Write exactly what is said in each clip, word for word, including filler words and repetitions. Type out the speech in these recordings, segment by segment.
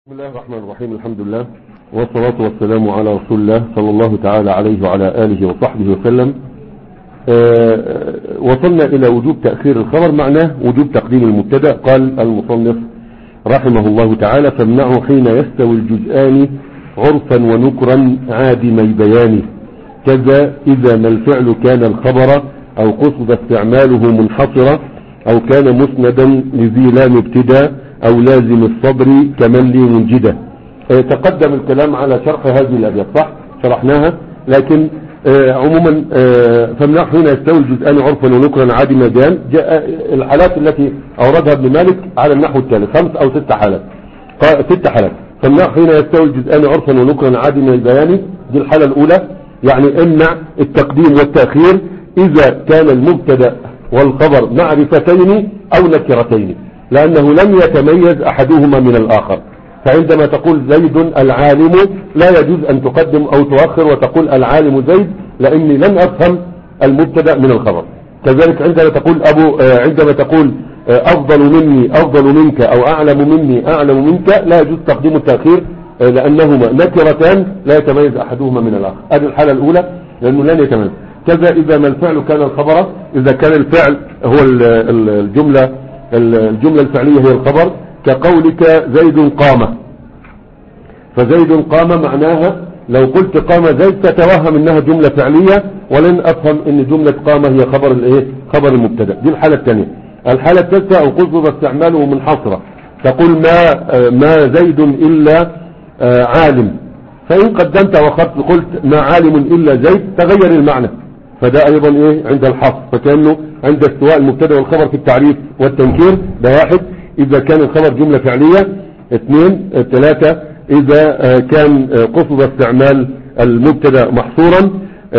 بسم الله الرحمن الرحيم. الحمد لله والصلاة والسلام على رسول الله صلى الله تعالى عليه وعلى آله وصحبه وسلم. آه وصلنا إلى وجوب تأخير الخبر، معناه وجوب تقديم المبتدأ. قال المصنف رحمه الله تعالى: فامنعه حين يستوي الجزءان عرفا ونكرا عادمي بيان، كذا إذا ما الفعل كان الخبر أو قصد استعماله منحصرا أو كان مسندا لذي لام ابتداء أو لازم الصبر كمن لي منجدة. اه تقدم الكلام على شرح هذه الأبيات، صح؟ شرحناها، لكن اه عموما اه فامنع حين يستوي الجزءان عرفا ونكرا عادم بيان. جاء الحالات التي أوردها ابن مالك على النحو التالي: خمس أو ست حالات. ست حالات. فامنع حين يستوي الجزءان عرفا ونكرا عادم بيان، دي الحالة الأولى، يعني امنع التقديم والتأخير إذا كان المبتدأ والخبر معرفتين أو نكرتين، لأنه لم يتميز أحدهما من الآخر. فعندما تقول زيد العالم لا يجوز أن تقدم أو تؤخر وتقول العالم زيد، لأني لن أفهم المبتدأ من الخبر. كذلك عندما تقول أبو عندما تقول أفضل مني أفضل منك أو أعلم مني أعلم منك، لا يجوز تقديم التأخير لأنهما نكرتان لا يتميز أحدهما من الآخر. هذه الحالة الأولى، لأنه لن يتميز. كذا إذا ما الفعل كان الخبر، إذا كان الفعل هو الجملة الجملة الفعلية هي الخبر، كقولك زيد قام. فزيد قام معناها لو قلت قام زيد تتوهم انها جملة فعلية، ولن افهم ان جملة قام هي خبر الايه خبر المبتدا. دي الحالة الثانية. الحالة الثالثة او قصد استعماله منحصرة، تقول ما ما زيد الا عالم، فان قدمت واخرت قلت ما عالم الا زيد تغير المعنى، فده ايضا ايه عند الحصر، فكانه عند استواء المبتدا والخبر في التعريف والتنكير. ده واحد اذا كان الخبر جملة فعلية. اثنين ثلاثة اذا كان قصد استعمال المبتدا محصورا.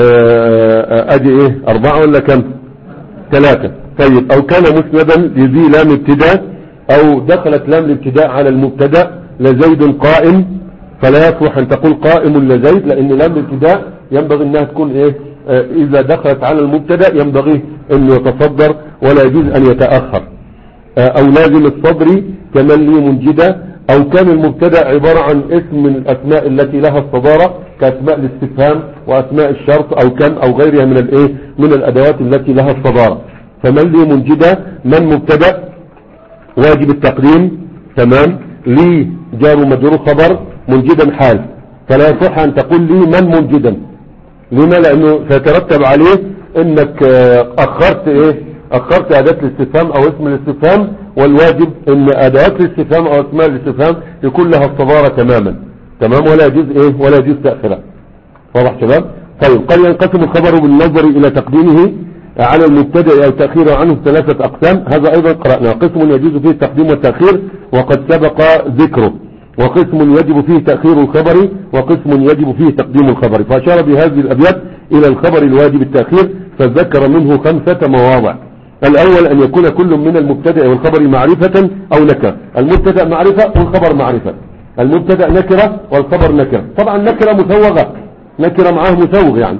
ادي ايه اربعة ولا كم؟ ثلاثة. طيب او كان مسندا لذي لام ابتداء، او دخلت لام الابتداء على المبتدا لزيد قائم، فلا يصلح ان تقول قائم لزيد، لان لام الابتداء ينبغي انها تكون ايه اذا دخلت على المبتدا ينبغي ان يتصدر ولا يجوز ان يتأخر. او لازم الصدر كمن لي منجدة، او كان المبتدا عبارة عن اسم من الاسماء التي لها الصدارة كاسماء الاستفهام واسماء الشرط او كم او غيرها من الايه من الادوات التي لها الصدارة. فمن لي منجدة من مبتدا واجب التقديم، تمام، لي جار مجرور خبر، منجدا حال، فلا يصح ان تقول لي من منجدا. لما؟ لانه سيترتب عليه انك اخرت ايه اخرت اداة الاستفهام او اسم الاستفهام، والواجب ان ادوات الاستفهام او اسماء الاستفهام يكون لها الصدارة تماما، تمام، ولا يجوز ايه ولا يجوز تأخيرها. واضح شباب؟ طيب، قد ينقسم الخبر بالنظر الى تقديمه على المبتدأ او تأخيره عنه ثلاثة اقسام. هذا ايضا قرأنا: قسم يجوز فيه التقديم والتأخير وقد سبق ذكره، وقسم يجب فيه تأخير الخبر، وقسم يجب فيه تقديم الخبر. فأشار بهذه الأبيات إلى الخبر الواجب التأخير، فذكر منه خمسة مواضع. الأول أن يكون كل من المبتدأ والخبر معرفة أو نكرة. المبتدأ معرفة والخبر معرفة، المبتدأ نكرة والخبر نكرة. طبعا نكرة مسوغة، نكرة معاه مسوغ يعني،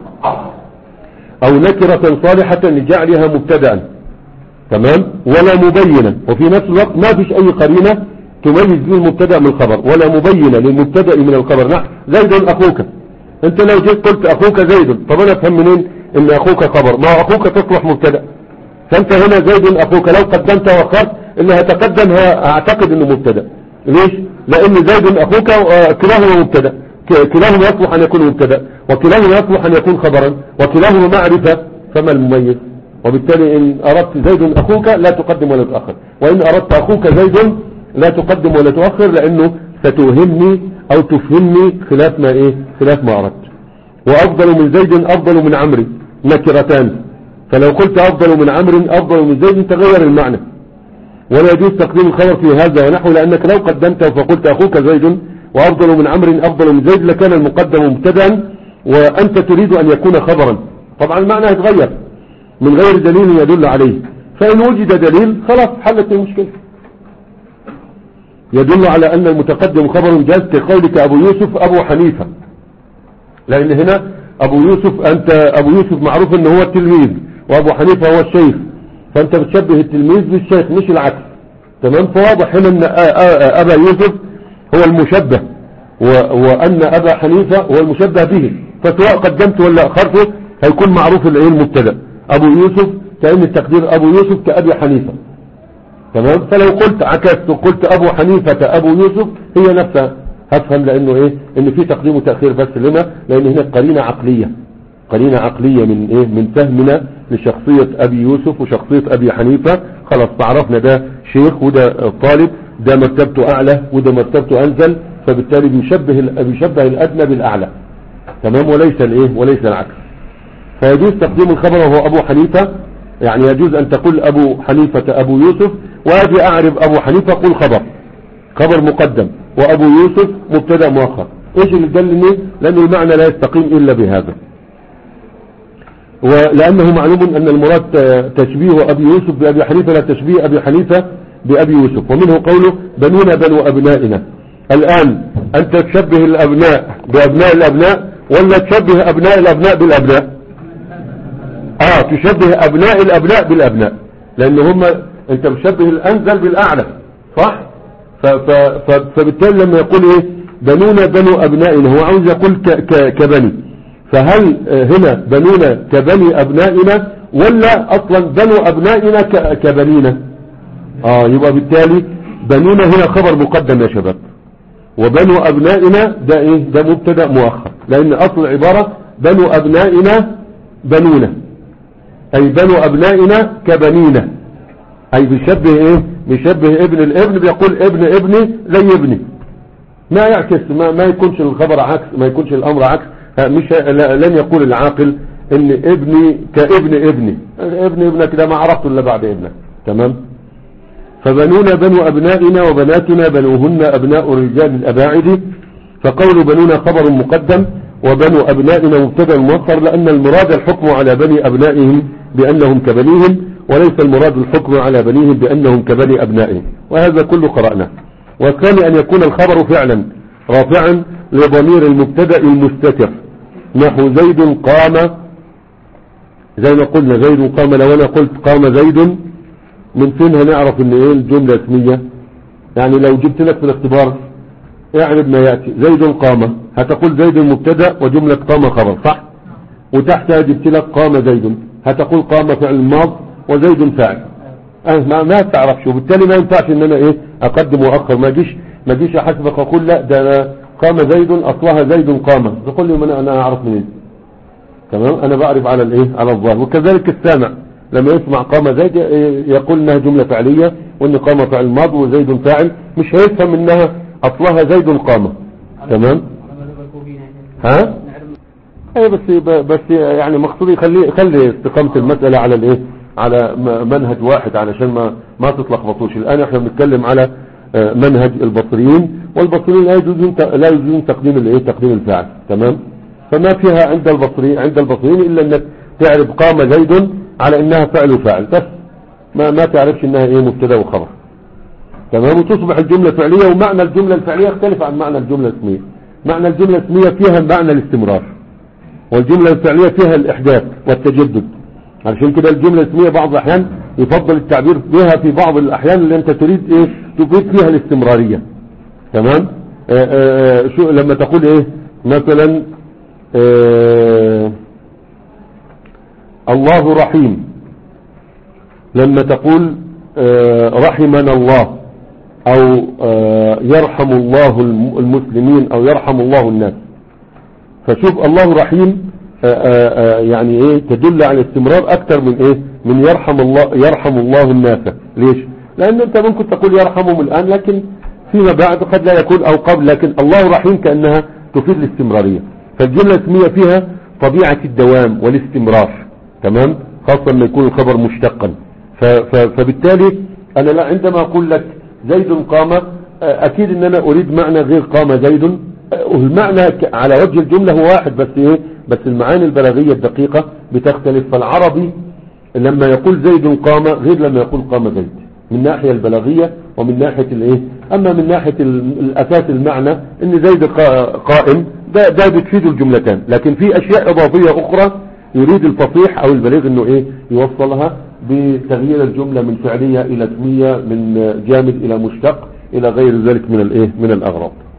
أو نكرة صالحة لجعلها مبتدأ، تمام، ولا مبينا، وفي نفس الوقت ما فيش أي قرينة تميز به المبتدا من الخبر، ولا مبينه للمبتدا من الخبر. نعم، زيد اخوك، انت لو جيت قلت اخوك زيد، طب انا افهم منين ان اخوك خبر؟ ما اخوك تصلح مبتدا، فانت هنا زيد اخوك لو قدمت واخرت اللي هتقدم اعتقد انه مبتدا. ليش؟ لان زيد اخوك كلاهما مبتدا، كلاهما يصلح ان يكون مبتدا، وكلاهما يصلح ان يكون خبرا، وكلاهما معرفه، فما المميز؟ وبالتالي ان اردت زيد اخوك لا تقدم ولا تؤخر، وان اردت اخوك زيد لا تقدم ولا تؤخر، لانه ستوهمني او تفهمني خلاف ما ايه خلاف ما اردت. وافضل من زيد افضل من عمرو نكرتان، فلو قلت افضل من عمرو افضل من زيد تغير المعنى، ولا يجوز تقديم الخبر في هذا ونحو، لانك لو قدمته فقلت اخوك زيد وافضل من عمرو افضل من زيد لكان المقدم مبتدا وانت تريد ان يكون خبرا، طبعا المعنى يتغير من غير دليل يدل عليه. فان وجد دليل خلاص حلت المشكله، يدل على أن المتقدم خبر جاز، كقولك أبو يوسف أبو حنيفة، لأن هنا أبو يوسف أنت أبو يوسف معروف أنه هو التلميذ وأبو حنيفة هو الشيخ، فأنت بتشبه التلميذ بالشيخ مش العكس، تمام. فواضح هنا أن أبا يوسف هو المشبه، وأن أبا حنيفة هو المشبه به، فسواء قدمت ولا أخرته هيكون معروف الايه المبتدا. أبو يوسف كأن التقدير أبو يوسف كأبي حنيفة، تمام. فلو قلت عكست وقلت أبو حنيفة أبو يوسف هي نفسها، هفهم لأنه إيه إن في تقديم وتأخير. بس لما؟ لأن هنا قرينة عقلية، قرينة عقلية من إيه من فهمنا لشخصية أبي يوسف وشخصية أبي حنيفة. خلاص تعرفنا ده شيخ وده طالب، ده مرتبته أعلى وده مرتبته أنزل، فبالتالي بيشبه بيشبه الأدنى بالأعلى، تمام، وليس الإيه وليس العكس. فيجوز تقديم الخبر وهو أبو حنيفة، يعني يجوز أن تقول أبو حنيفة أبو يوسف، وأجي أعرف أبو حنيفة قل خبر خبر مقدم، وأبو يوسف مبتدأ مؤخر. إيش اللي دلني؟ لأن المعنى لا يستقيم إلا بهذا، ولأنه معلوم أن المراد تشبيه أبي يوسف بأبي حنيفة لا تشبيه أبي حنيفة بأبي يوسف. ومنه قوله بنونا بنو أبنائنا. الآن أنت تشبه الأبناء بأبناء الأبناء ولا تشبه أبناء الأبناء بالأبناء؟ آه تشبه أبناء الأبناء بالأبناء، لأن هم أنت مشبه الأنزل بالأعلى، صح؟ ف ف ف فبالتالي لما يقول إيه بنونا بنو أبنائنا هو عاوز يقول ك ك كبني. فهل هنا بنونا كبني أبنائنا ولا أصلا بنو أبنائنا كبنينا؟ آه يبقى بالتالي بنونا هنا خبر مقدم يا شباب، وبنو أبنائنا ده إيه ده مبتدأ مؤخر، لأن أصل العبارة بنو أبنائنا بنونا، أي بنو أبنائنا كبنينا، أي بيشبه إيه بيشبه ابن الابن، بيقول ابن ابني زي ابني، ما يعكس ما, ما يكونش الخبر عكس، ما يكونش الأمر عكس. مش لن يقول العاقل ان ابني كابن ابني، ابن ابنك ده ما عرفته الا بعد ابنك، تمام. فبنونا بنو ابنائنا وبناتنا بنوهن ابناء الرجال الاباعد. فقول بنونا خبر مقدم وبنو ابنائنا مبتدا مؤخر، لان المراد الحكم على بني ابنائهم بانهم كبنيهم، وليس المراد الحكم على بنيهم بانهم كبني ابنائهم، وهذا كله قرأناه. والثاني ان يكون الخبر فعلا رافعا لضمير المبتدا المستتر، نحو زيد قام، زي ما قلنا زيد قام. لو انا قلت قام زيد من فين هنعرف ان ايه الجملة اسمية؟ يعني لو جبت لك في الاختبار اعرف ما يأتي زيد قام، هتقول زيد مبتدا وجملة قام خبر، صح؟ وتحتها جبت لك قام زيد، هتقول قام فعل ماض وزيد فاعل. اه ما, ما تعرفش، وبالتالي ما ينفعش ان انا ايه اقدم واخر، ما جيش ما جيش احسبك واقول لا ده أنا قام زيد اصلها زيد قام، تقول لي انا انا اعرف منين؟ تمام، انا بعرف على الايه على الظاهر. وكذلك السامع لما يسمع قام زيد يقول انها جملة فعلية وان قام فعل ماض وزيد فاعل، مش هيفهم انها اصلها زيد قام، تمام. ها اي بس بس يعني مقصودي خلي خلي استقامة المسألة على الايه على منهج واحد علشان ما ما تتلخبطوش. الان احنا بنتكلم على منهج البصريين، والبصريين لا يجوزون لا يجوزون تقديم الايه تقديم الفاعل، تمام. فما فيها عند البصري عند البصريين الا انك تعرف قام زيد على انها فعل وفاعل بس، ما ما تعرفش انها ايه مبتدا وخبر، تمام. وتصبح الجملة فعلية، ومعنى الجملة الفعلية يختلف عن معنى الجملة الاسمية. معنى الجملة الاسمية فيها معنى الاستمرار، والجملة الفعلية فيها الاحداث والتجدد. علشان كده الجملة الاسمية بعض الاحيان يفضل التعبير بها في بعض الاحيان اللي انت تريد ايه تفيد فيها الاستمرارية، تمام. آآ آآ شو لما تقول ايه مثلا الله رحيم، لما تقول رحمنا الله او يرحم الله المسلمين او يرحم الله الناس، فشوف الله رحيم يعني ايه تدل على الاستمرار اكتر من ايه من يرحم الله يرحم الله الناس. ليش؟ لان انت ممكن تقول يرحمهم الان لكن فيما بعد قد لا يكون او قبل، لكن الله رحيم كأنها تفيد الاستمرارية. فالجملة الاسمية فيها طبيعة الدوام والاستمرار، تمام، خاصة لما يكون الخبر مشتقا. فبالتالي انا لا عندما اقول لك زيد قام اكيد ان انا اريد معنى غير قام زيد، المعنى على وجه الجملة هو واحد بس ايه بس المعاني البلاغية الدقيقة بتختلف. فالعربي لما يقول زيد قام غير لما يقول قام زيد من ناحية البلاغية ومن ناحية الايه. اما من ناحية الاساس المعنى ان زيد قائم ده ده بتفيد الجملتان، لكن في اشياء اضافية اخرى يريد الفصيح او البليغ انه ايه يوصلها بتغيير الجملة من فعلية الى اسمية، من جامد الى مشتق الى غير ذلك من الايه من الاغراض.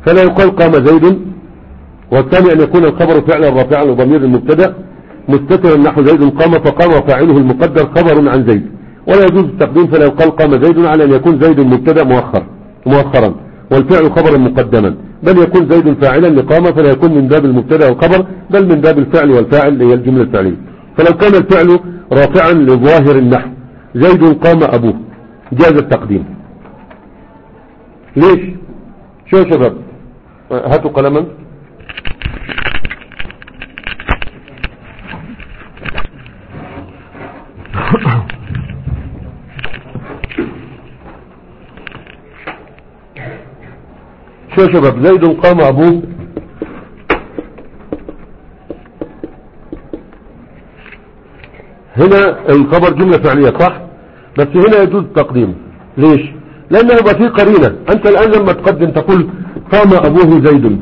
فلا يقال قام زيد. والثاني أن يكون الخبر فعلا رافعا وضمير المبتدا مستترا نحو زيد قام فقام وفاعله المقدر خبر عن زيد، ولا يجوز التقديم فلا يقال قام زيد على أن يكون زيد مبتدا مؤخر مؤخرا والفعل خبرا مقدما، بل يكون زيد فاعلا لقام فلا يكون من باب المبتدا والخبر بل من باب الفعل والفاعل هي الجملة الفعلية. فلو كان الفعل رافعا لظاهر النحو زيد قام أبوه جاز التقديم. ليش؟ شو يا شباب؟ هاتوا قلما. شو يا شباب؟ زيد قام أبوه هنا الخبر جملة فعلية صح؟ بس هنا يجوز التقديم. ليش؟ لأنه يبقى فيه قرينة. أنت الآن لما تقدم تقول قام أبوه زيد،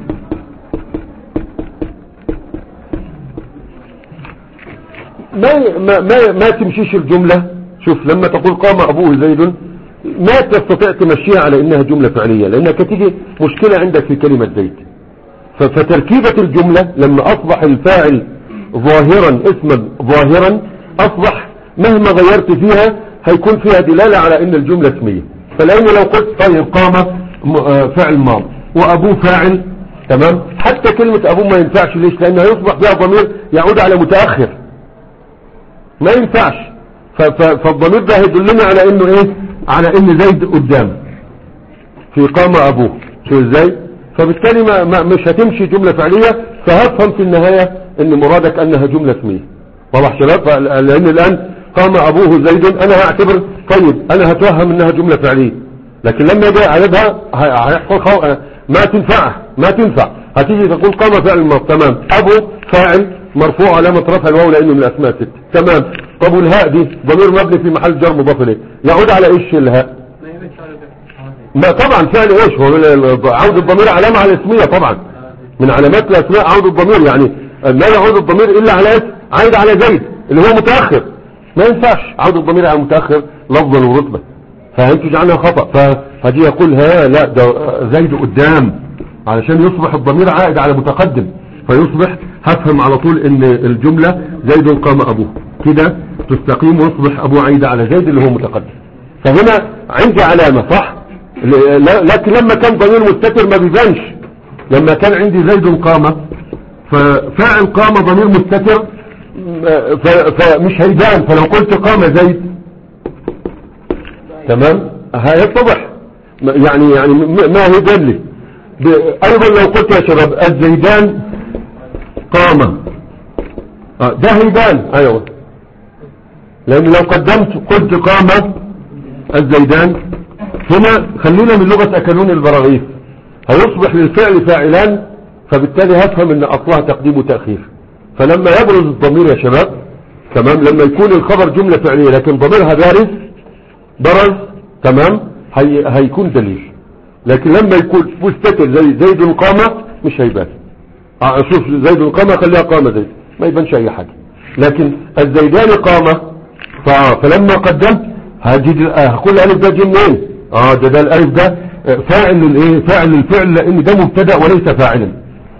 ما ما ما, ما تمشيش الجملة. شوف لما تقول قام أبوه زيد ما تستطيع تمشيها على إنها جملة فعلية، لأنها كتيجي مشكلة عندك في كلمة زيد. فتركيبة الجملة لما أصبح الفاعل ظاهرا اسما ظاهرا أصبح مهما غيرت فيها هيكون فيها دلالة على إن الجملة اسمية. فلأن لو قلت طيب قام فعل ماض وأبوه فاعل تمام، حتى كلمة أبوه ما ينفعش. ليش؟ لأنها يصبح فيها ضمير يعود على متأخر، ما ينفعش. فالضمير ده هيدلنا على إنه إيه؟ على إن زيد قدام في قام أبوه. شو إزاي؟ فبالتالي ما, ما مش هتمشي جملة فعلية، فهفهم في النهاية إن مرادك أنها جملة اسمية. واضح شباب؟ لأن الآن قام أبوه زيد أنا هعتبر طيب أنا هتوهم إنها جملة فعلية، لكن لما جاء عددها هيحصل خو... ما تنفع ما تنفع هتيجي تقول قام فعل الماضي تمام، أبو فاعل مرفوع علامة رفع الواو لأنه من الأسماء ست تمام. طب والهاء دي ضمير مبني في محل جر مضاف إليه يعود على إيش الهاء؟ ما طبعا فعل إيش هو عود الضمير علامة على الاسمية طبعا من علامات الأسماء عود الضمير، يعني ما يعود الضمير إلا على عايد على زيد اللي هو متأخر. ما ينفعش عود الضمير على المتأخر لفظا ورتبة، فهنتج عنها خطأ. فهدي يقول ها لا ده زيد قدام علشان يصبح الضمير عائد على متقدم، فيصبح هفهم على طول ان الجملة زيد قام ابوه كده تستقيم ويصبح ابوه عايد على زيد اللي هو متقدم. فهنا عندي علامة صح، لكن لما كان ضمير مستتر ما بيبانش. لما كان عندي زيد قام ففاعل قام ضمير مستتر فمش هيبان، فلو قلت قام زيد تمام هيتضح يعني يعني ما هيبان لي. ايضا لو قلت يا شباب الزيدان قام ده هيبان ايوه، لان لو قدمت قلت قام الزيدان هنا خلينا من لغة اكلون البراغيث هيصبح للفعل فاعلان، فبالتالي هفهم ان اصلها تقديم وتأخير. فلما يبرز الضمير يا شباب تمام لما يكون الخبر جملة فعلية لكن ضميرها بارز برز تمام هي هيكون دليل، لكن لما يكون مستتر زي زيد قام مش هيبان. اه شوف زيد قام خليها قام زيد ما يبانش اي حاجة، لكن الزيدان قام فلما قدمت هجد هقول الالف ده جه منين؟ اه ده ده الالف ده فاعل للايه؟ فاعل للفعل لان ده مبتدا وليس فاعلا،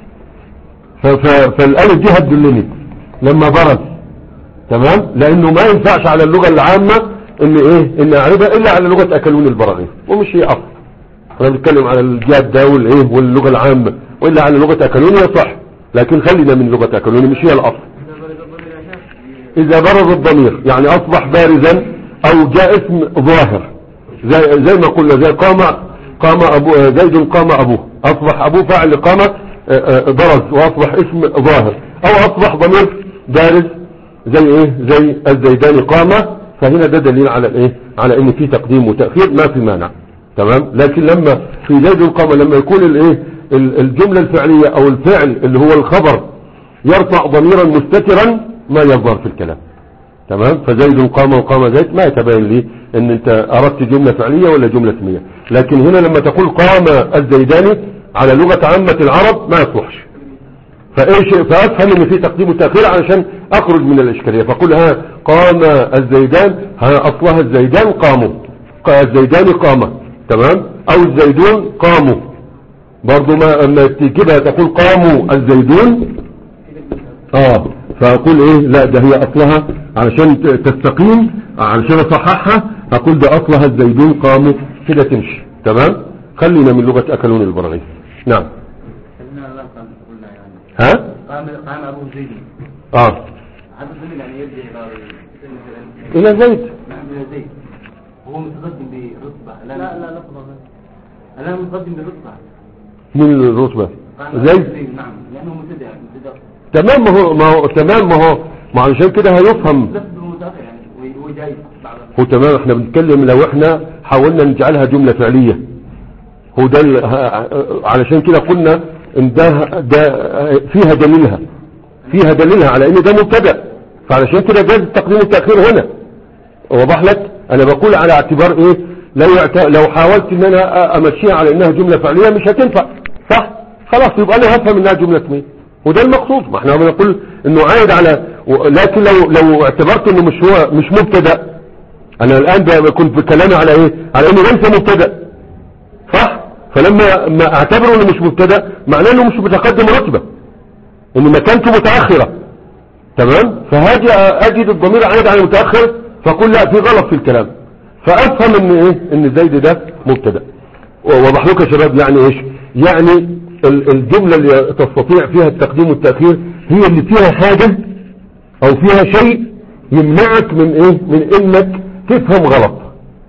فالالف دي هتدلني لما برز تمام، لانه ما ينفعش على اللغة العامة ان ايه ان اعربها الا على لغة اكلون البراغيث ومش هي اصل. انا بنتكلم على الجادة والايه واللغة العامة، والا على لغة اكلون هي صح، لكن خلينا من لغة اكلون مش هي الاصل. اذا برز الضمير يعني اصبح بارزا او جاء اسم ظاهر زي, زي ما قلنا زي قام قام ابو زيد قام ابوه اصبح ابوه فاعل قام برز واصبح اسم ظاهر، او اصبح ضمير بارز زي ايه زي الزيدان قام، فهنا ده دليل على الايه على ان في تقديم وتأخير ما في مانع تمام. لكن لما في زيد قام لما يكون الايه الجملة الفعلية او الفعل اللي هو الخبر يرفع ضميرا مستترا ما يظهر في الكلام تمام. فزيد قام وقام زيد ما يتبين لي ان انت اردت جملة فعلية ولا جملة اسمية، لكن هنا لما تقول قام الزيداني على لغة عامة العرب ما يصلحش. فايش فافهم ان في تقديم وتأخير علشان اخرج من الاشكالية، فقل ها قام الزيدان ها اصلها الزيدان قاموا الزيدان قام تمام، او الزيدون قاموا برضو ما اما تجيبها تقول قاموا الزيدون، اه فاقول ايه لا ده هي اصلها علشان تستقيم، علشان اصححها اقول ده اصلها الزيدون قاموا، كده تمشي تمام. خلينا من لغة اكلون البراغيث. نعم. ها قام قام ابو زيد. اه هذا الزمن يعني يرجع الى زيد. نعم الى زيد. هو متقدم برتبه. لا لا لا لفظا. انا متقدم برتبه. من الرتبة زيد. نعم لانه مبتدع مبتدع. تمام ما هو ما هو تمام ما هو ما علشان كده هيفهم. يعني هو جاي هو تمام. احنا بنتكلم لو احنا حاولنا نجعلها جملة فعلية، هو ده علشان كده قلنا ان ده, ده فيها دليلها فيها دليلها على ان ده مبتدأ، فعلشان كده جاز التقديم والتأخير هنا. وضح لك انا بقول على اعتبار ايه لو لو حاولت ان انا امشيها على انها جملة فعلية مش هتنفع صح، خلاص يبقى انا هفهم انها جملة اسمية، وده المقصود. ما احنا بنقول انه عايد على، لكن لو لو اعتبرت انه مش هو مش مبتدأ، انا الان كنت بكلامي على ايه على انه ليس مبتدأ صح، فلما ما اعتبره انه مش مبتدأ معناه انه مش متقدم رتبة، ان مكانته متأخرة تمام. فهاجي اجد الضمير عايد على المتأخر فاقول لا في غلط في الكلام، فافهم ان ايه ان زيد ده مبتدأ. وضح لكم يا شباب يعني ايش يعني الجملة اللي تستطيع فيها التقديم والتأخير هي اللي فيها حاجة او فيها شيء يمنعك من ايه من انك تفهم غلط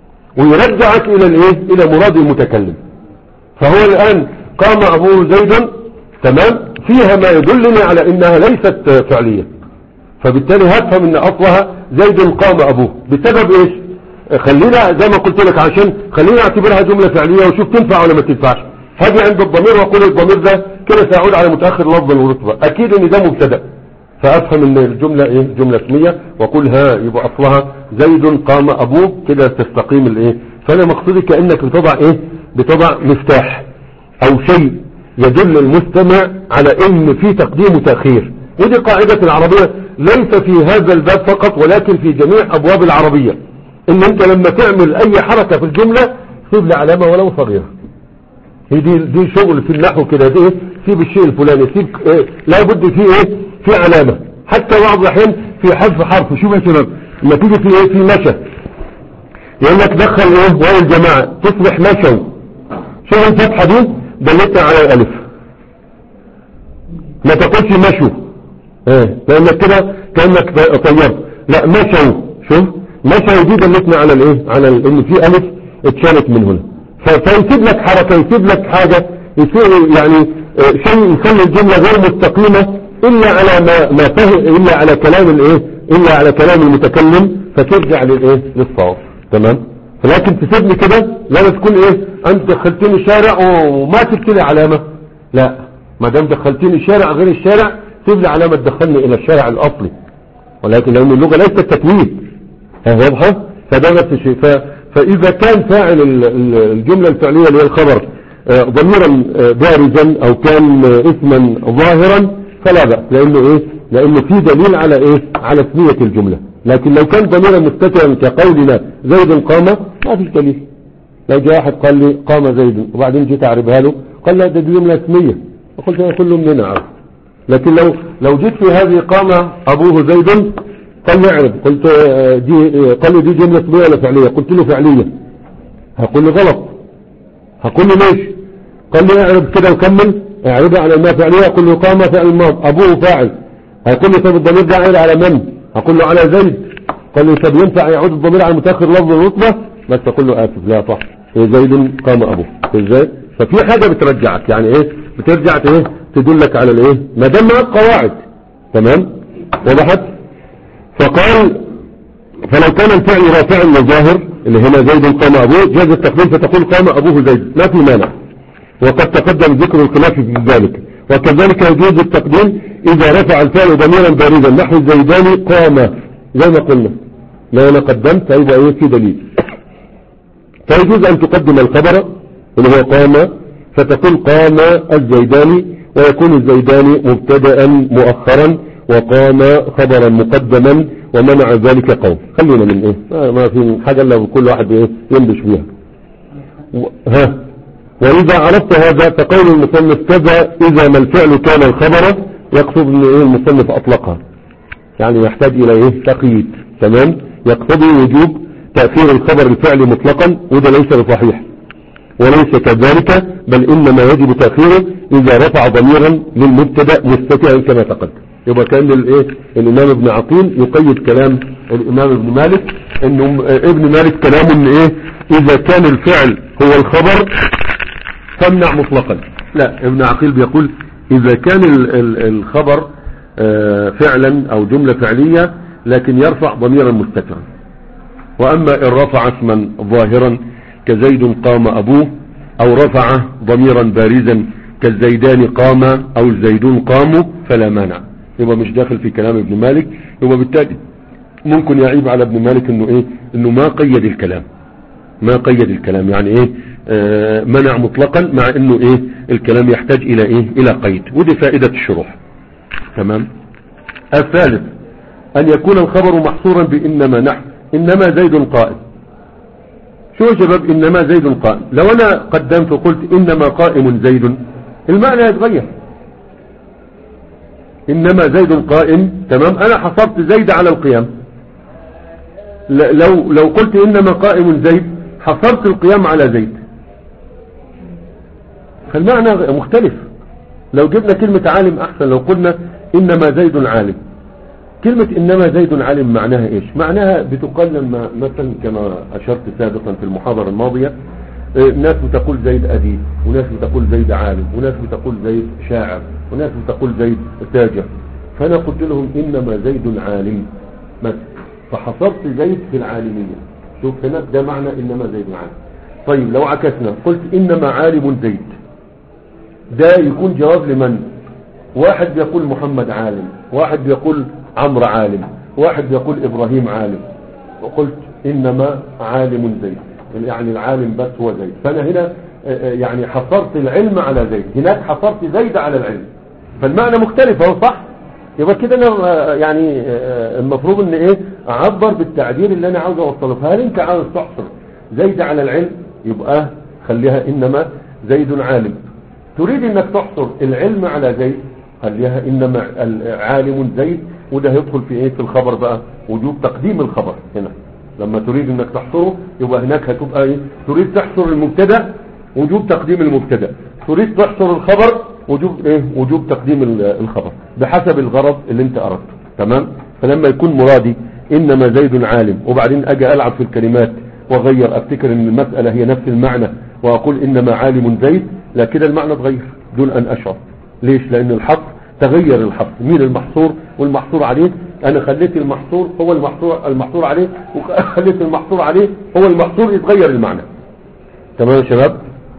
ويرجعك الى الايه الى مراد المتكلم. فهو الان قام ابوه زيد تمام فيها ما يدلني على انها ليست فعلية، فبالتالي هفهم ان اصلها زيد قام ابوه بسبب ايش. خلينا زي ما قلت لك عشان خلينا اعتبرها جملة فعلية وشوف تنفع ولا ما تنفعش. هاجي عند الضمير واقول الضمير ده كده سيعود على متأخر لفظا ورتبة، اكيد ان ده مبتدأ، فافهم ان الجملة ايه جملة اسمية واقول ها يبقى اصلها زيد قام ابوه كده تستقيم الايه. فانا مقصودي كأنك بتضع ايه بتضع مفتاح او شيء يدل المستمع على ان في تقديم وتأخير، ودي قاعدة العربية ليس في هذا الباب فقط ولكن في جميع ابواب العربية، ان انت لما تعمل اي حركة في الجملة سيب لي علامة ولو صغيرة. هي دي دي شغل في النحو كده، دي سيب الشيء الفلاني سيب إيه لا بد فيه ايه في علامة، حتى بعض الاحيان في حذف حرف. شوف يا شباب لما تيجي في ايه في مشى يقول لك دخل ايه واو الجماعة تصبح مشوا، شوف الفتحة دي دلتنا على الالف، ما تقولش مشوا ايه لانك كده كأنك طيب، لا مشوا. شوف مشوا دي دلتنا على الايه على ان في الف اتشالت من هنا، فيسيب لك حركة يسيب لك حاجة يسيب يعني شيء يخلي الجملة غير مستقيمة الا على ما ما فهم الا على كلام الايه الا على كلام المتكلم فترجع للايه للصواب تمام. لكن تسيبني كده لا تكون ايه انت دخلتني شارع وما سبت لي علامة، لا ما دام دخلتني شارع غير الشارع سيب لي علامة تدخلني الى الشارع الاصلي، ولكن لان اللغة ليست تكوين واضحة فده نفس الشيء. فاذا كان فاعل الجملة الفعلية اللي هي الخبر ضميرا بارزا او كان اسما ظاهرا فلا بأس، لانه ايه لانه في دليل على ايه على اسمية الجملة. لكن لو كان ضميرا مستترا كقولنا زيد قام ما فيش دليل. لو جاء احد قال لي قام زيد وبعدين جيت اعربها له قال لا ده جملة اسمية، فقلت انا كله مننا عارف. لكن لو لو جيت في هذه قام ابوه زيد قال لي اعرب، قلت دي قال لي دي جملة اسمية ولا فعلية، قلت له فعلية، هقول لي غلط، هقول له ليش؟ قال لي اعرب كده وكمل اعربها على انها فعلية، اقول له قام فعل الماضي ابوه فاعل، هيقول لي طب الضمير ده عائد على من؟ هقول له على زيد، قال لي طب ينفع يعود الضمير على المتاخر لفظ الرتبة؟ بس اقول له اسف لا صح زيد قام ابوه ازاي. ففي حاجة بترجعك يعني ايه بترجع ايه تدلك على الايه ما دام معاك قواعد تمام وضحت. فقال فلو كان الفعل رافعا للظاهر اللي هنا زيد قام ابوه جاز التقديم فتقول قام ابوه زيد ما في مانع، وقد تقدم ذكر الخلاف في ذلك. وكذلك يجوز التقديم اذا رفع الفعل ضميرا بارزا نحو الزيدان قام زي ما قلنا لو انا قدمت فيبقى ايه في دليل. فيجوز ان تقدم الخبر اللي هو قام فتقول قام الزيدان ويكون الزيدان مبتدأ مؤخرا وقام خبرا مقدما ومنع ذلك قوم. خلينا من ايه ما في حاجة الا كل واحد ايه ينبش فيها. ها وإذا عرفت هذا فقول المصنف كذا إذا ما الفعل كان الخبر، يقصد أن إيه المصنف أطلقها، يعني يحتاج إلى إيه تقييد. تمام، يقتضي وجوب تأثير الخبر الفعل مطلقا، وده ليس بصحيح وليس كذلك، بل إنما يجب تأثيره إذا رفع ضميرا للمبتدا مستترا كما تقدم. يبقى كان الايه الإمام ابن عقيل يقيد كلام الإمام ابن مالك، إنه ابن مالك كلامه إن إيه إذا كان الفعل هو الخبر فامنع مطلقا. لا، ابن عقيل بيقول إذا كان ال ال الخبر آه فعلا أو جملة فعلية لكن يرفع ضميرا مستترا. وأما إن رفع اسما ظاهرا كزيد قام أبوه، أو رفع ضميرا بارزا كالزيدان قام أو الزيدون قاموا فلا مانع. يبقى مش داخل في كلام ابن مالك. يبقى بالتالي ممكن يعيب على ابن مالك انه ايه انه ما قيد الكلام، ما قيد الكلام يعني ايه آه منع مطلقا، مع انه ايه الكلام يحتاج الى ايه الى قيد. ودي فائدة الشروح. تمام. الثالث ان يكون الخبر محصورا بانما، نحو انما زيد قائم. شو يا شباب انما زيد قائم؟ لو انا قدمت وقلت انما قائم زيد المعنى يتغير. انما زيد قائم، تمام، انا حصرت زيد على القيام. لو لو قلت انما قائم زيد حصرت القيام على زيد، فالمعنى مختلف. لو جبنا كلمة عالم احسن، لو قلنا انما زيد عالم. كلمة انما زيد عالم معناها ايش؟ معناها بتقال لما مثلا كما اشرت سابقا في المحاضرة الماضية، ناس بتقول زيد أديب، وناس بتقول زيد عالم، وناس بتقول زيد شاعر، وناس بتقول زيد تاجر. فأنا قلت لهم إنما زيد عالم مثلا، فحصرت زيد في العالمية. شوف هنا ده معنى إنما زيد عالم. طيب لو عكسنا قلت إنما عالم زيد، ده يكون جواب لمن؟ واحد بيقول محمد عالم، واحد بيقول عمرو عالم، واحد بيقول إبراهيم عالم، وقلت إنما عالم زيد، يعني العالم بس هو زيد. فأنا هنا يعني حصرت العلم على زيد، هناك حصرت زيد على العلم، فالمعنى مختلف اهو، صح؟ يبقى كده انا يعني المفروض ان ايه اعبر بالتعبير اللي انا عاوز اوصله. فهل انت عاوز تحصر زيد على العلم يبقى خليها انما زيد عالم. تريد انك تحصر العلم على زيد خليها انما عالم زيد. وده هيدخل في ايه في الخبر بقى، وجوب تقديم الخبر. هنا لما تريد انك تحصره يبقى هناك هتبقى ايه، تريد تحصر المبتدا وجوب تقديم المبتدا، تريد تحصر الخبر وجوب ايه وجوب تقديم الخبر بحسب الغرض اللي انت اردته. تمام. فلما يكون مرادي انما زيد عالم وبعدين اجي العب في الكلمات واغير، افتكر ان المسألة هي نفس المعنى واقول انما عالم زيد، لا كده المعنى اتغير دون ان اشعر. ليش؟ لان الحصر تغير. الحصر مين المحصور والمحصور عليه؟ انا خليت المحصور هو المحصور المحصور عليه، وخليت المحصور عليه هو المحصور، يتغير المعنى. تمام يا شباب.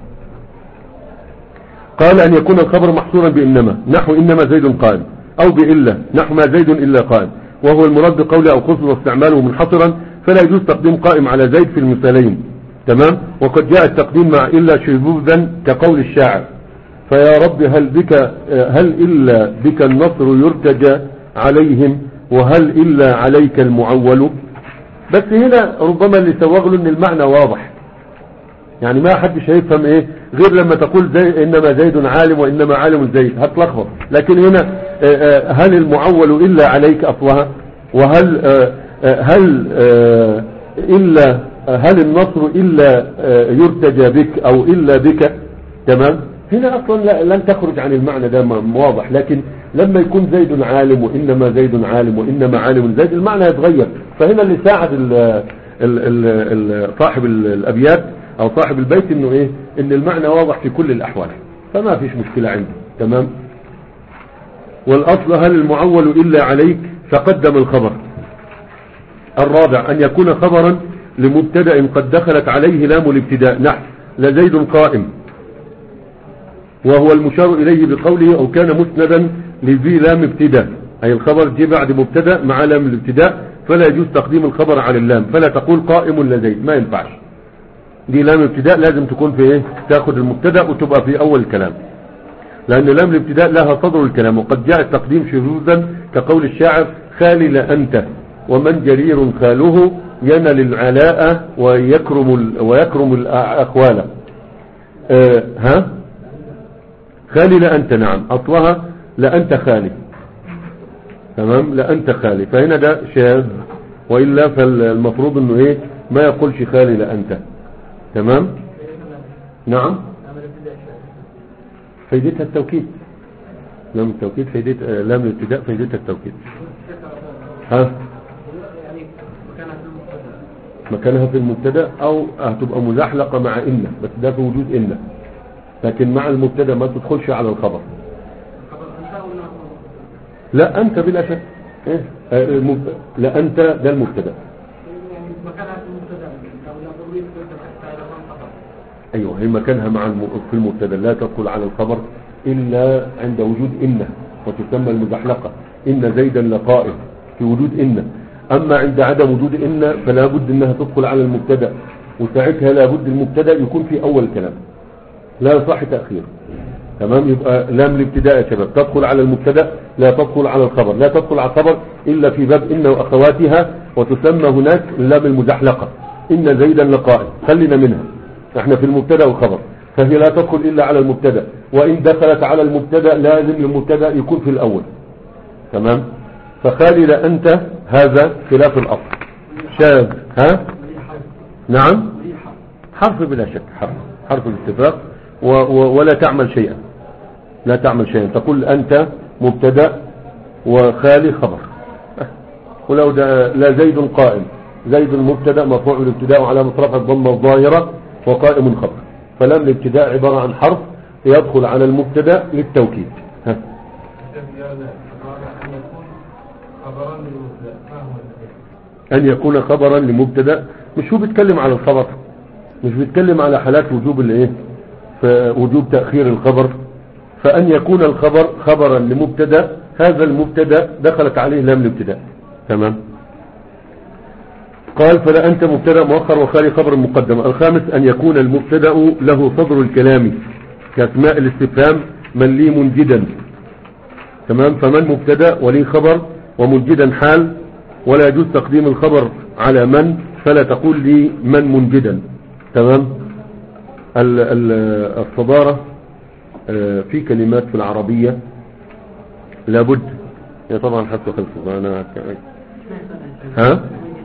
قال ان يكون الخبر محصورا بانما، نحو انما زيد قائم، او بإلا نحو ما زيد الا قائم، وهو المراد بقوله او قصد واستعماله منحصرا، فلا يجوز تقديم قائم على زيد في المثالين. تمام. وقد جاء التقديم مع الا شذوذا كقول الشاعر فيا رب هل بك هل الا بك النصر يرتجى عليهم، وهل الا عليك المعول. بس هنا ربما اللي سوغ له ان المعنى واضح، يعني ما حدش هيفهم ايه غير لما تقول زي انما زيد عالم وانما عالم زيد، هتلخبط. لكن هنا هل المعول الا عليك اصلها، وهل هل الا هل النصر الا يرتجى بك او الا بك. تمام. هنا اصلا لن تخرج عن المعنى ده واضح. لكن لما يكون زيد عالم وانما زيد عالم وانما عالم زيد المعنى يتغير. فهنا اللي ساعد ال ال ال صاحب الابيات او صاحب البيت انه ايه ان المعنى واضح في كل الاحوال، فما فيش مشكلة عنده. تمام. والاصل هل المعول الا عليك فقدم الخبر. الرابع ان يكون خبرا لمبتدا قد دخلت عليه لام الابتداء، نحو لزيد قائم، وهو المشار اليه بقوله او كان مسندا لذي لام ابتداء، اي الخبر جه بعد مبتدا مع لام الابتداء، فلا يجوز تقديم الخبر على اللام، فلا تقول قائم لزيد، ما ينفعش. دي لام ابتداء لازم تكون في ايه تاخد المبتدا وتبقى في اول الكلام، لان لام الابتداء لها صدر الكلام. وقد جاء التقديم شذوذا كقول الشاعر خالي لأنت ومن جرير خاله ينل العلاء ويكرم ويكرم الاخوال. آه ها خالي لأنت، نعم أصلها لأنت خالي، تمام، لأنت خالي، فهنا ده شاذ، وإلا فالمفروض انه ايه ما يقولش خالي لأنت، تمام. نعم فايدتها التوكيد، لام التوكيد فايدتها، لام الابتداء فايدتها التوكيد. ها مكانها في المبتدا او هتبقى مزحلقة مع إن، بس ده في وجود إن، لكن مع المبتدا ما تدخلش على الخبر. لا أنت بلا شك إيه؟ آه لا أنت ده المبتدا، أيوه هي مكانها مع الم... في المبتدا لا تدخل على الخبر إلا عند وجود إن، وتسمى المزحلقة، إن زيدا لقائم في وجود إن. أما عند عدم وجود إن فلا بد أنها تدخل على المبتدا، وساعتها لا بد المبتدا يكون في أول كلام، لا يصح تأخير، تمام. يبقى لام الابتداء يا شباب تدخل على المبتدا لا تدخل على الخبر، لا تدخل على الخبر إلا في باب إن وأخواتها، وتسمى هناك اللام المزحلقة، إن زيدا لقائم، خلينا منها، احنا في المبتدا والخبر، فهي لا تدخل إلا على المبتدا، وإن دخلت على المبتدا لازم المبتدا يكون في الأول، تمام. فخالي لأنت هذا خلاف الأصل، شاذ. ها نعم حرف بلا شك، حرف حرف الاتفاق، و و ولا تعمل شيئا، لا تعمل شيئا، تقول أنت مبتدا وخالي خبر، ولو ده لا زيد قائم، زيد المبتدا مرفوع بالابتداء وعلى رفعه الضمه الظاهره وقائم خبر، فلام الابتداء عبارة عن حرف يدخل على المبتدا للتوكيد. ها أن يكون خبرا لمبتدا، مش هو بيتكلم على الخبر، مش بيتكلم على حالات وجوب الايه، وجوب تأخير الخبر، فأن يكون الخبر خبرا لمبتدا، هذا المبتدا دخلت عليه لام الابتداء، تمام. قال فلا أنت مبتدا مؤخر وخالي خبر مقدم. الخامس أن يكون المبتدا له صدر الكلام كأسماء الاستفهام من لي منجدا، تمام. فمن مبتدا ولي خبر ومنجدا حال، ولا يجوز تقديم الخبر على من، فلا تقول لي من منجدا، تمام. الصدارة في كلمات في العربية لابد، يا طبعا حتى خلفه أنا ها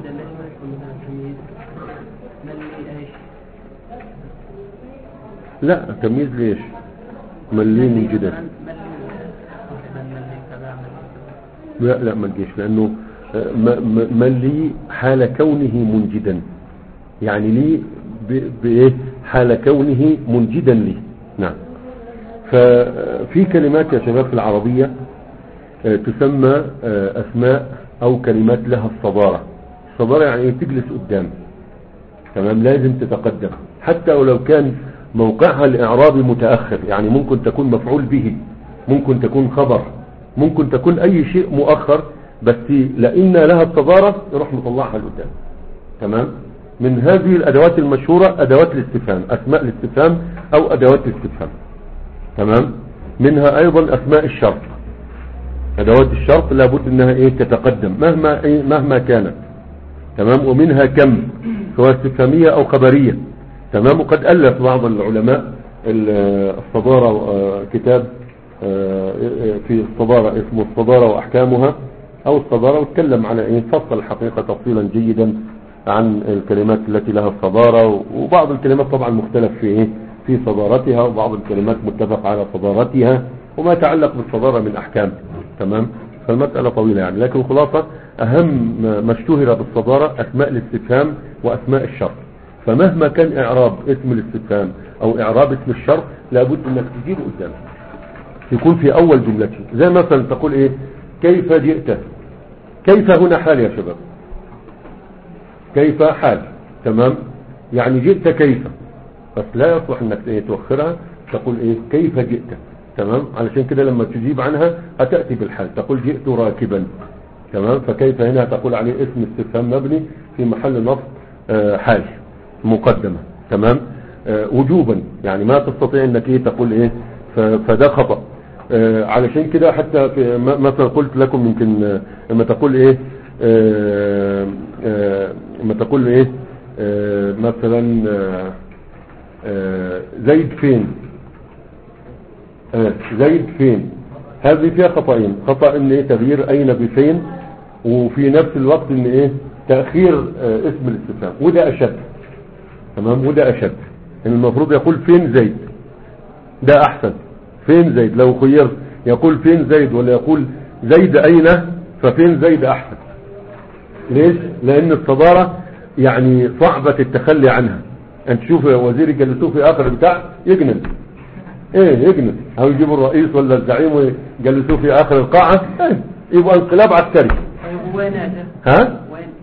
لا تمييز ليش من لي منجدا، لا لا ما تجيش، لأنه من لي حال كونه منجدا، يعني لي بإيه حال كونه منجدا لي، نعم. ففي كلمات يا شباب في العربية تسمى أسماء أو كلمات لها الصدارة. الصدارة يعني تجلس قدام، تمام، لازم تتقدم، حتى ولو كان موقعها الإعرابي متأخر، يعني ممكن تكون مفعول به، ممكن تكون خبر، ممكن تكون أي شيء مؤخر، بس لأن لها الصدارة يروح مطلعها لقدام، تمام. من هذه الأدوات المشهورة أدوات الاستفهام، أسماء الاستفهام أو أدوات الاستفهام، تمام. منها أيضا أسماء الشرط، أدوات الشرط لابد أنها إيه تتقدم مهما إيه مهما كانت، تمام. ومنها كم، سواء استفهامية أو خبرية، تمام. وقد ألف بعض العلماء الصدارة كتاب في الصدارة اسمه الصدارة وأحكامها أو الصدارة، واتكلم على إيه فصل الحقيقة تفصيلا جيدا عن الكلمات التي لها الصدارة، وبعض الكلمات طبعا مختلف في إيه في صدارتها، وبعض الكلمات متفق على صدارتها، وما يتعلق بالصدارة من أحكام، تمام. فالمسألة طويلة يعني، لكن الخلاصة أهم ما اشتهر بالصدارة أسماء الاستفهام وأسماء الشرط. فمهما كان إعراب اسم الاستفهام أو إعراب اسم الشرط لابد أنك تجيبه قدام، يكون في أول جملته، زي مثلا تقول إيه كيف جئت، كيف هنا حال يا شباب، كيف حال، تمام، يعني جئت كيف، بس لا يصلح أنك إيه تؤخرها، تقول إيه كيف جئت، تمام. علشان كده لما تجيب عنها هتأتي بالحال، تقول جئت راكبا، تمام. فكيف هنا تقول عليه اسم استفهام مبني في محل نصب آه حال مقدمة، تمام. آه وجوبا، يعني ما تستطيع انك ايه تقول ايه فده خطأ. آه علشان كده حتى في مثلا قلت لكم يمكن آه لما تقول ايه آه آه لما تقول ايه آه مثلا آه آه زيد فين، آه زيد فين، هذه فيها خطأين. خطأ ان ايه تغيير اين بفين، وفي نفس الوقت ان ايه تأخير آه اسم الاستفهام، وده اشد. تمام، وده اشد. ان المفروض يقول فين زيد، ده احسن. فين زيد، لو خير يقول فين زيد ولا يقول زيد اين، ففين زيد احسن. ليش؟ لان الصدارة يعني صعبة التخلي عنها. انت تشوف وزير يجلسوه في اخر بتاع يجنن، ايه يجنن، او يجيبوا الرئيس ولا الزعيم ويجلسوه في اخر القاعة، ايه يبقى انقلاب عسكري. وين ها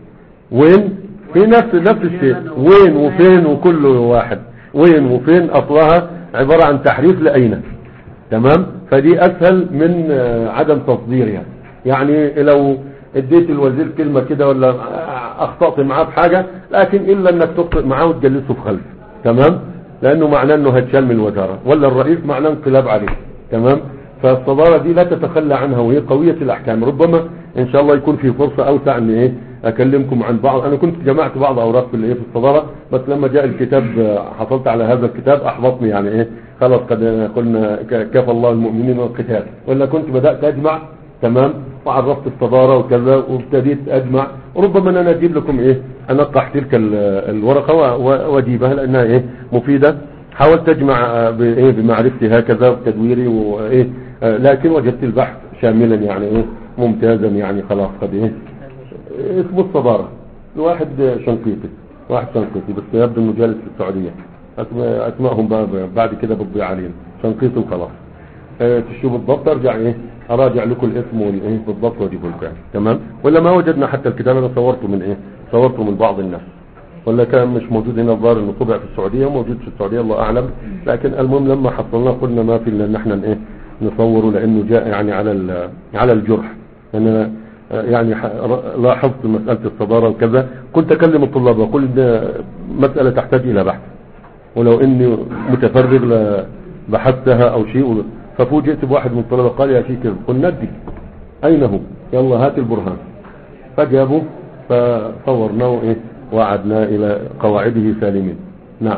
وين في نفس نفس الشيء، وين وفين وكل واحد. وين وفين اصلها عبارة عن تحريف لأين. تمام، فدي اسهل من عدم تصديرها. يعني لو اديت الوزير كلمة كده ولا اخطأت معاه بحاجة، لكن الا انك تخطئ معاه وتجلسه في خلف. تمام، لانه معناه انه هتشال من الوزارة، ولا الرئيس معناه انقلاب عليه. تمام، فالصدارة دي لا تتخلى عنها، وهي قوية الاحكام. ربما ان شاء الله يكون في فرصة اوسع ان ايه اكلمكم عن بعض. انا كنت جمعت بعض اوراق في الايه في الصدارة، بس لما جاء الكتاب حصلت على هذا الكتاب احبطني. يعني ايه خلاص قد قلنا كفى الله المؤمنين والقتال، ولا كنت بدأت اجمع. تمام، وعرفت الصدارة وكذا وابتديت اجمع. ربما انا اجيب لكم ايه انقح تلك الورقة واجيبها لانها ايه مفيدة. حاولت اجمع بايه بمعرفتي هكذا وتدويري وايه، لكن وجدت البحث شاملا يعني ايه ممتازا. يعني خلاص قد ايه اسمه الصدارة لواحد شنقيطي، واحد شنقيطي بس يبدو انه جالس في السعودية. اسمائهم بعد كده بتضيع علينا، شنقيطي وخلاص. اه تشوفوا بالضبط ارجع ايه اراجع لكم الاسم والايه بالضبط واجيبه لكم يعني. تمام، ولا ما وجدنا حتى الكتاب انا صورته من ايه صورته من بعض الناس، ولا كان مش موجود هنا. الظاهر انه طبع في السعودية وموجود في السعودية الله اعلم. لكن المهم لما حصلناه قلنا ما في الا ان احنا ايه نصوره، لانه جاء يعني على على الجرح. انا يعني لاحظت مسألة الصدارة وكذا، كنت اكلم الطلاب واقول ان مسألة تحتاج الى بحث، ولو اني متفرغ لبحثتها او شيء. ففوجئت بواحد من الطلبة قال يا شيخ قلنا ندي اين هو، يلا هات البرهان. فجابوا فصورناه ايه وعدنا الى قواعده سالمين. نعم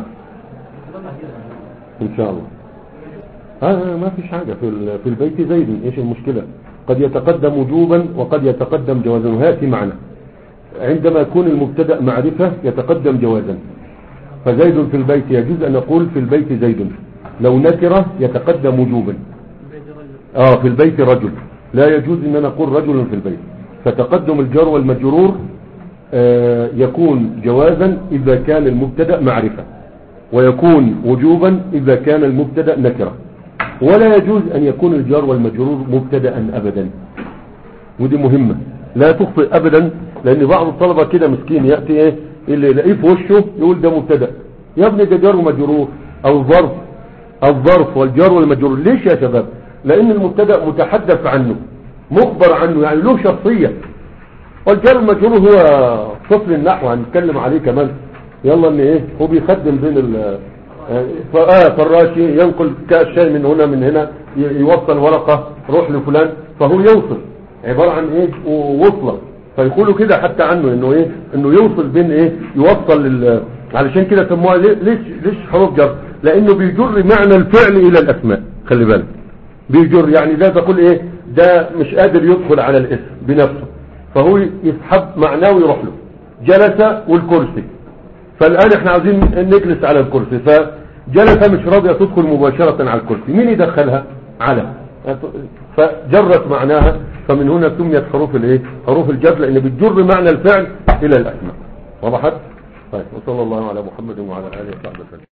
ان شاء الله. ها ما فيش حاجة في في البيت زيد، ايش المشكلة؟ قد يتقدم وجوبا وقد يتقدم جوازا، وهاتي معنا. عندما يكون المبتدأ معرفة يتقدم جوازا، فزيد في البيت يجوز ان نقول في البيت زيد. لو نكرة يتقدم وجوبا. اه في البيت رجل، لا يجوز ان نقول رجل في البيت. فتقدم الجار والمجرور آه يكون جوازا اذا كان المبتدأ معرفة، ويكون وجوبا اذا كان المبتدأ نكرة. ولا يجوز ان يكون الجار والمجرور مبتدأ ابدا، ودي مهمة لا تخطئ ابدا. لان بعض الطلبة كده مسكين يأتي ايه اللي يلاقيه في وشه يقول ده مبتدأ. يا ابني ده جار ومجرور او ظرف. الظرف والجار والمجرور ليش يا شباب؟ لان المبتدأ متحدث عنه مخبر عنه، يعني له شخصية. والجار والمجرور هو طفل النحو هنتكلم عليه كمان. يلا ان ايه هو بيخدم بين ال آه فراشي ينقل كأس شيء من هنا من هنا، يوصل ورقة روح لفلان، فهو يوصل عبارة عن ايه ووصلة. فيقولوا كده حتى عنه انه ايه انه يوصل بين ايه يوصل لل... علشان كده سموها ليش ليش حروف جر؟ لانه بيجر معنى الفعل الى الاسماء. خلي بالك بيجر، يعني ده تقول ايه ده مش قادر يدخل على الاسم بنفسه، فهو يسحب معناه ويروح له. جلس والكرسي، فالآن احنا عايزين نجلس على الكرسي، فجلس مش راضية تدخل مباشرة على الكرسي، مين يدخلها؟ على، فجرت معناها. فمن هنا سميت حروف الايه حروف الجر، لان بتجر معنى الفعل الى الاسماء. وضحت؟ طيب، وصلى الله على محمد وعلى اله وصحبه وسلم.